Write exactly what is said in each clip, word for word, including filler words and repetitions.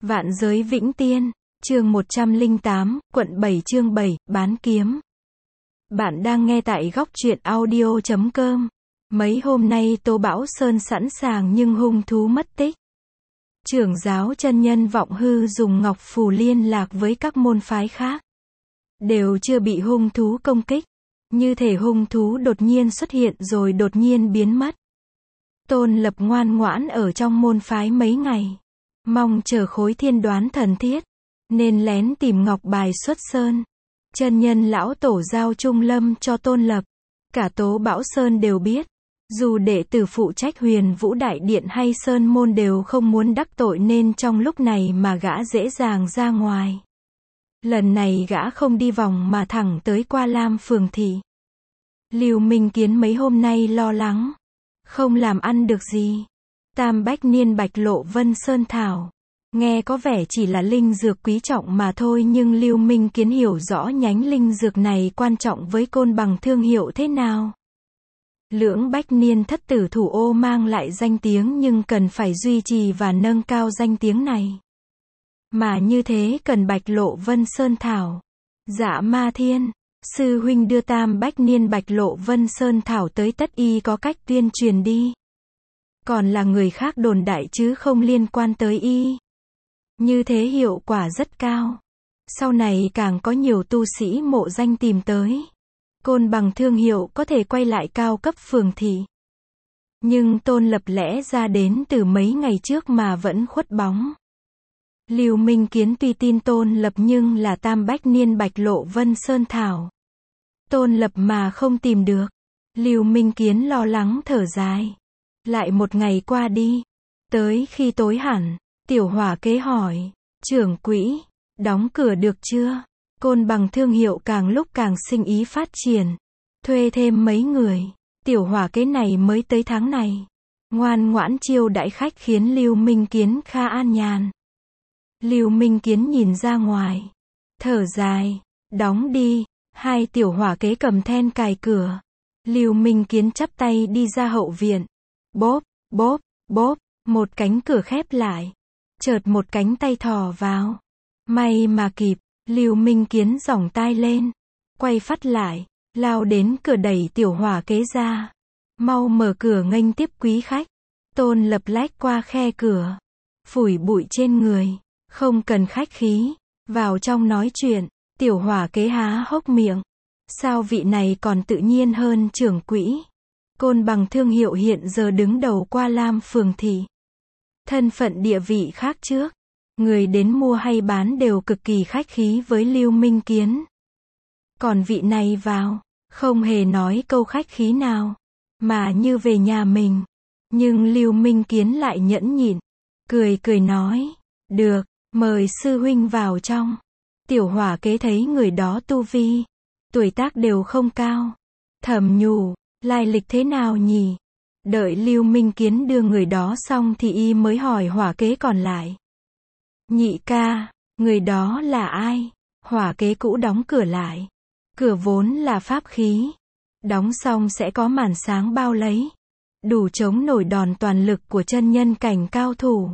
Vạn giới vĩnh tiên, chương một trăm lẻ tám, quận bảy chương bảy, bán kiếm. Bạn đang nghe tại góc truyện audio chấm com. Mấy hôm nay Tô Bảo Sơn sẵn sàng nhưng hung thú mất tích. Trưởng giáo chân nhân Vọng Hư dùng ngọc phù liên lạc với các môn phái khác. Đều chưa bị hung thú công kích. Như thể hung thú đột nhiên xuất hiện rồi đột nhiên biến mất. Tôn Lập ngoan ngoãn ở trong môn phái mấy ngày. Mong chờ khối thiên đoán thần thiết. Nên lén tìm ngọc bài xuất sơn. Chân nhân lão tổ giao trung lâm cho Tôn Lập. Cả Tố Bảo Sơn đều biết. Dù đệ tử phụ trách Huyền Vũ Đại Điện hay Sơn Môn đều không muốn đắc tội nên trong lúc này mà gã dễ dàng ra ngoài. Lần này gã không đi vòng mà thẳng tới Qua Lam phường thị. Lưu Minh Kiến mấy hôm nay lo lắng. Không làm ăn được gì. Tam bách niên bạch lộ vân sơn thảo. Nghe có vẻ chỉ là linh dược quý trọng mà thôi nhưng Lưu Minh Kiến hiểu rõ nhánh linh dược này quan trọng với Côn Bằng thương hiệu thế nào. Lưỡng bách niên thất tử thủ ô mang lại danh tiếng nhưng cần phải duy trì và nâng cao danh tiếng này. Mà như thế cần bạch lộ vân sơn thảo. Dạ Ma Thiên, sư huynh đưa tam bách niên bạch lộ vân sơn thảo tới tất y có cách tuyên truyền đi. Còn là người khác đồn đại chứ không liên quan tới y. Như thế hiệu quả rất cao. Sau này càng có nhiều tu sĩ mộ danh tìm tới. Côn Bằng thương hiệu có thể quay lại cao cấp phường thị. Nhưng Tôn Lập lẽ ra đến từ mấy ngày trước mà vẫn khuất bóng. Lưu Minh Kiến tuy tin Tôn Lập nhưng là tam bách niên bạch lộ vân sơn thảo. Tôn Lập mà không tìm được. Lưu Minh Kiến lo lắng thở dài. Lại một ngày qua đi. Tới khi tối hẳn, Tiểu Hỏa Kế hỏi, trưởng quỹ, đóng cửa được chưa? Côn Bằng thương hiệu càng lúc càng sinh ý phát triển. Thuê thêm mấy người. Tiểu Hỏa Kế này mới tới tháng này. Ngoan ngoãn chiêu đãi khách khiến Lưu Minh Kiến khá an nhàn. Lưu Minh Kiến nhìn ra ngoài. Thở dài. Đóng đi. Hai Tiểu Hỏa Kế cầm then cài cửa. Lưu Minh Kiến chắp tay đi ra hậu viện. Bóp, bóp, bóp. Một cánh cửa khép lại. Chợt một cánh tay thò vào. May mà kịp. Lưu Minh Kiến giỏng tai lên. Quay phắt lại. Lao đến cửa đẩy Tiểu Hỏa Kế ra. Mau mở cửa nghênh tiếp quý khách. Tôn Lập lách qua khe cửa. Phủi bụi trên người. Không cần khách khí. Vào trong nói chuyện. Tiểu Hỏa Kế há hốc miệng. Sao vị này còn tự nhiên hơn trưởng quỹ? Côn Bằng thương hiệu hiện giờ đứng đầu Qua Lam phường thị. Thân phận địa vị khác trước. Người đến mua hay bán đều cực kỳ khách khí với Lưu Minh Kiến. Còn vị này vào, không hề nói câu khách khí nào, mà như về nhà mình. Nhưng Lưu Minh Kiến lại nhẫn nhịn, cười cười nói, được, mời sư huynh vào trong. Tiểu Hỏa Kế thấy người đó tu vi, tuổi tác đều không cao. Thầm nhủ, lai lịch thế nào nhỉ? Đợi Lưu Minh Kiến đưa người đó xong thì y mới hỏi Hỏa Kế còn lại. Nhị ca, người đó là ai? Hỏa Kế cũ đóng cửa lại. Cửa vốn là pháp khí. Đóng xong sẽ có màn sáng bao lấy. Đủ chống nổi đòn toàn lực của chân nhân cảnh cao thủ.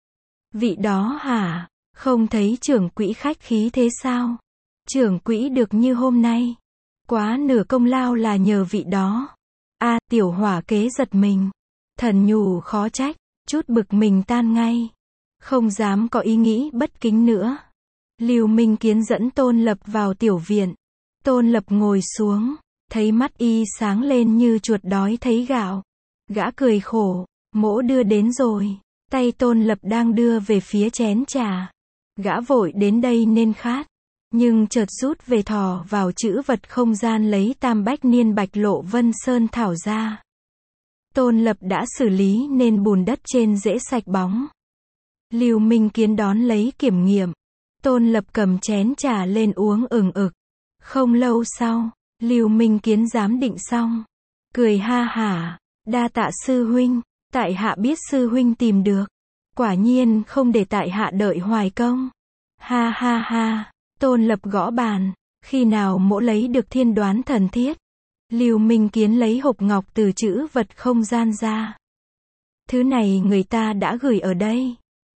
Vị đó hả? Không thấy trưởng quỹ khách khí thế sao? Trưởng quỹ được như hôm nay. Quá nửa công lao là nhờ vị đó. A, Tiểu Hỏa Kế giật mình. Thần nhủ khó trách. Chút bực mình tan ngay. Không dám có ý nghĩ bất kính nữa. Lưu Minh Kiến dẫn Tôn Lập vào tiểu viện. Tôn Lập ngồi xuống. Thấy mắt y sáng lên như chuột đói thấy gạo. Gã cười khổ. Mỗ đưa đến rồi. Tay Tôn Lập đang đưa về phía chén trà. Gã vội đến đây nên khát. Nhưng chợt rút về thò vào chữ vật không gian lấy tam bách niên bạch lộ vân sơn thảo ra. Tôn Lập đã xử lý nên bùn đất trên dễ sạch bóng. Lưu Minh Kiến đón lấy kiểm nghiệm. Tôn Lập cầm chén trà lên uống ừng ực. Không lâu sau, Lưu Minh Kiến giám định xong. Cười ha hả. Đa tạ sư huynh. Tại hạ biết sư huynh tìm được. Quả nhiên không để tại hạ đợi hoài công. Ha ha ha. Tôn Lập gõ bàn. Khi nào mỗ lấy được thiên đoán thần thiết? Lưu Minh Kiến lấy hộp ngọc từ chữ vật không gian ra. Thứ này người ta đã gửi ở đây.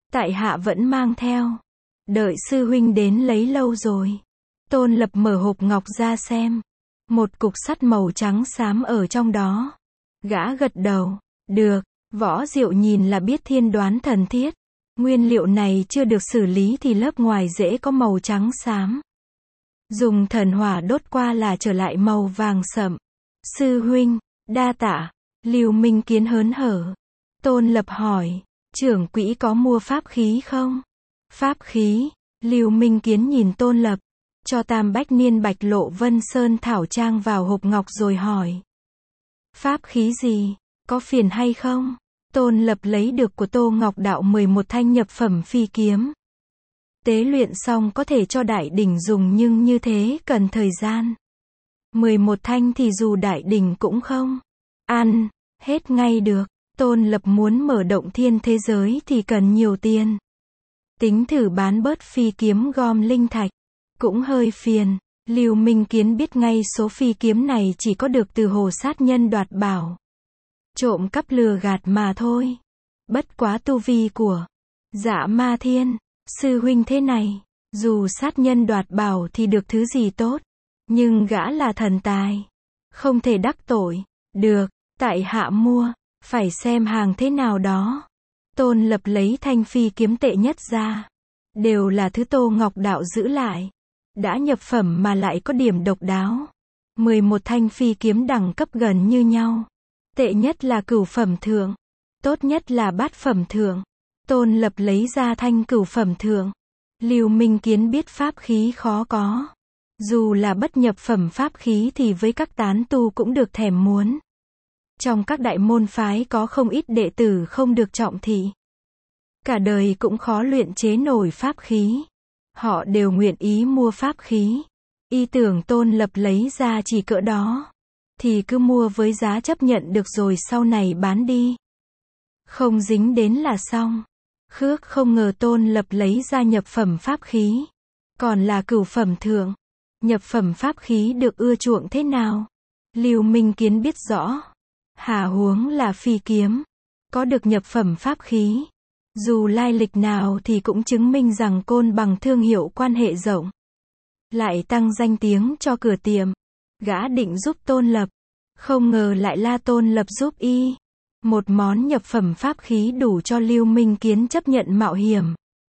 Tại hạ vẫn mang theo. Đợi sư huynh đến lấy lâu rồi. Tôn Lập mở hộp ngọc ra xem. Một cục sắt màu trắng xám ở trong đó. Gã gật đầu. Được. Võ Diệu nhìn là biết thiên đoán thần thiết. Nguyên liệu này chưa được xử lý thì lớp ngoài rễ có màu trắng xám. Dùng thần hỏa đốt qua là trở lại màu vàng sậm. Sư huynh, đa tạ. Lưu Minh Kiến hớn hở. Tôn Lập hỏi, trưởng quỹ có mua pháp khí không? Pháp khí? Lưu Minh Kiến nhìn Tôn Lập, cho tam bách niên bạch lộ vân sơn thảo trang vào hộp ngọc rồi hỏi. Pháp khí gì? Có phiền hay không? Tôn Lập lấy được của Tô Ngọc Đạo mười một thanh nhập phẩm phi kiếm. Tế luyện xong có thể cho đại đỉnh dùng nhưng như thế cần thời gian. mười một thanh thì dù đại đỉnh cũng không ăn hết ngay được. Tôn Lập muốn mở động thiên thế giới thì cần nhiều tiền. Tính thử bán bớt phi kiếm gom linh thạch. Cũng hơi phiền. Lưu Minh Kiến biết ngay số phi kiếm này chỉ có được từ Hồ sát nhân đoạt bảo. Trộm cắp lừa gạt mà thôi. Bất quá tu vi của Dạ Ma Thiên, sư huynh thế này, dù sát nhân đoạt bảo thì được thứ gì tốt, nhưng gã là thần tài, không thể đắc tội. Được, tại hạ mua, phải xem hàng thế nào đó. Tôn Lập lấy thanh phi kiếm tệ nhất ra. Đều là thứ Tô Ngọc Đạo giữ lại. Đã nhập phẩm mà lại có điểm độc đáo. mười một thanh phi kiếm đẳng cấp gần như nhau. Tệ nhất là cửu phẩm thượng. Tốt nhất là bát phẩm thượng. Tôn Lập lấy ra thanh cửu phẩm thượng. Lưu Minh Kiến biết pháp khí khó có. Dù là bất nhập phẩm pháp khí thì với các tán tu cũng được thèm muốn. Trong các đại môn phái có không ít đệ tử không được trọng thị. Cả đời cũng khó luyện chế nổi pháp khí. Họ đều nguyện ý mua pháp khí. Y tưởng Tôn Lập lấy ra chỉ cỡ đó. Thì cứ mua với giá chấp nhận được rồi sau này bán đi. Không dính đến là xong. Khước không ngờ Tôn Lập lấy ra nhập phẩm pháp khí. Còn là cửu phẩm thượng. Nhập phẩm pháp khí được ưa chuộng thế nào? Lưu Minh Kiến biết rõ. Hà huống là phi kiếm. Có được nhập phẩm pháp khí. Dù lai lịch nào thì cũng chứng minh rằng Côn Bằng thương hiệu quan hệ rộng. Lại tăng danh tiếng cho cửa tiệm. Gã định giúp Tôn Lập. Không ngờ lại la Tôn Lập giúp y. Một món nhập phẩm pháp khí đủ cho Lưu Minh Kiến chấp nhận mạo hiểm.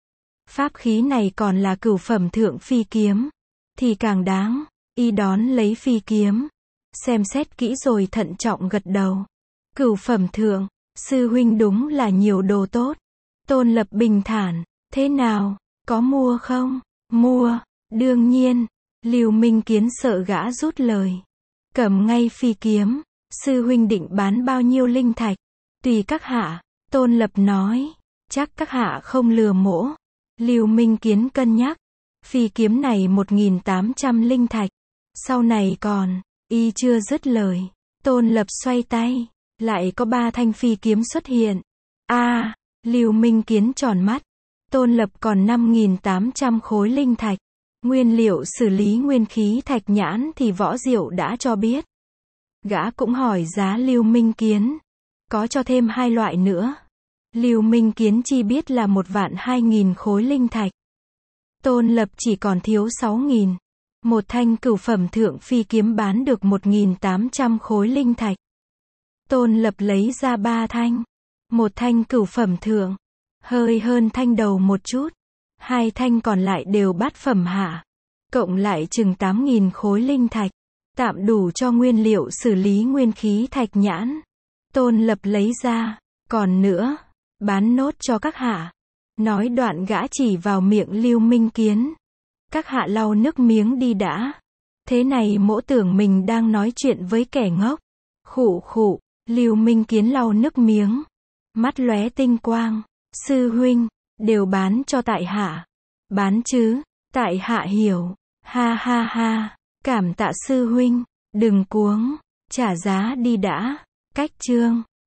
Pháp khí này còn là cửu phẩm thượng phi kiếm. Thì càng đáng. Y đón lấy phi kiếm. Xem xét kỹ rồi thận trọng gật đầu. Cửu phẩm thượng. Sư huynh đúng là nhiều đồ tốt. Tôn Lập bình thản. Thế nào? Có mua không? Mua. Đương nhiên. Lưu Minh Kiến sợ gã rút lời. Cầm ngay phi kiếm. Sư huynh định bán bao nhiêu linh thạch? Tùy các hạ. Tôn Lập nói. Chắc các hạ không lừa mỗ. Lưu Minh Kiến cân nhắc. Phi kiếm này một nghìn tám trăm linh thạch. Sau này còn. Y chưa dứt lời. Tôn Lập xoay tay. Lại có ba thanh phi kiếm xuất hiện. a à, Lưu Minh Kiến tròn mắt. Tôn Lập còn năm nghìn tám trăm khối linh thạch. Nguyên liệu xử lý nguyên khí thạch nhãn thì Võ Diệu đã cho biết. Gã cũng hỏi giá Lưu Minh Kiến. Có cho thêm hai loại nữa. Lưu Minh Kiến chi biết là một vạn hai nghìn khối linh thạch. Tôn Lập chỉ còn thiếu sáu nghìn. Một thanh cửu phẩm thượng phi kiếm bán được một nghìn tám trăm khối linh thạch. Tôn Lập lấy ra ba thanh. Một thanh cửu phẩm thượng. Hơi hơn thanh đầu một chút. Hai thanh còn lại đều bát phẩm hạ. Cộng lại chừng tám nghìn khối linh thạch. Tạm đủ cho nguyên liệu xử lý nguyên khí thạch nhãn. Tôn Lập lấy ra. Còn nữa. Bán nốt cho các hạ. Nói đoạn gã chỉ vào miệng Lưu Minh Kiến. Các hạ lau nước miếng đi đã. Thế này mỗ tưởng mình đang nói chuyện với kẻ ngốc. Khụ khụ. Lưu Minh Kiến lau nước miếng. Mắt lóe tinh quang. Sư huynh. Đều bán cho tại hạ. Bán chứ. Tại hạ hiểu. Ha ha ha. Cảm tạ sư huynh. Đừng cuống. Trả giá đi đã. Cách chương.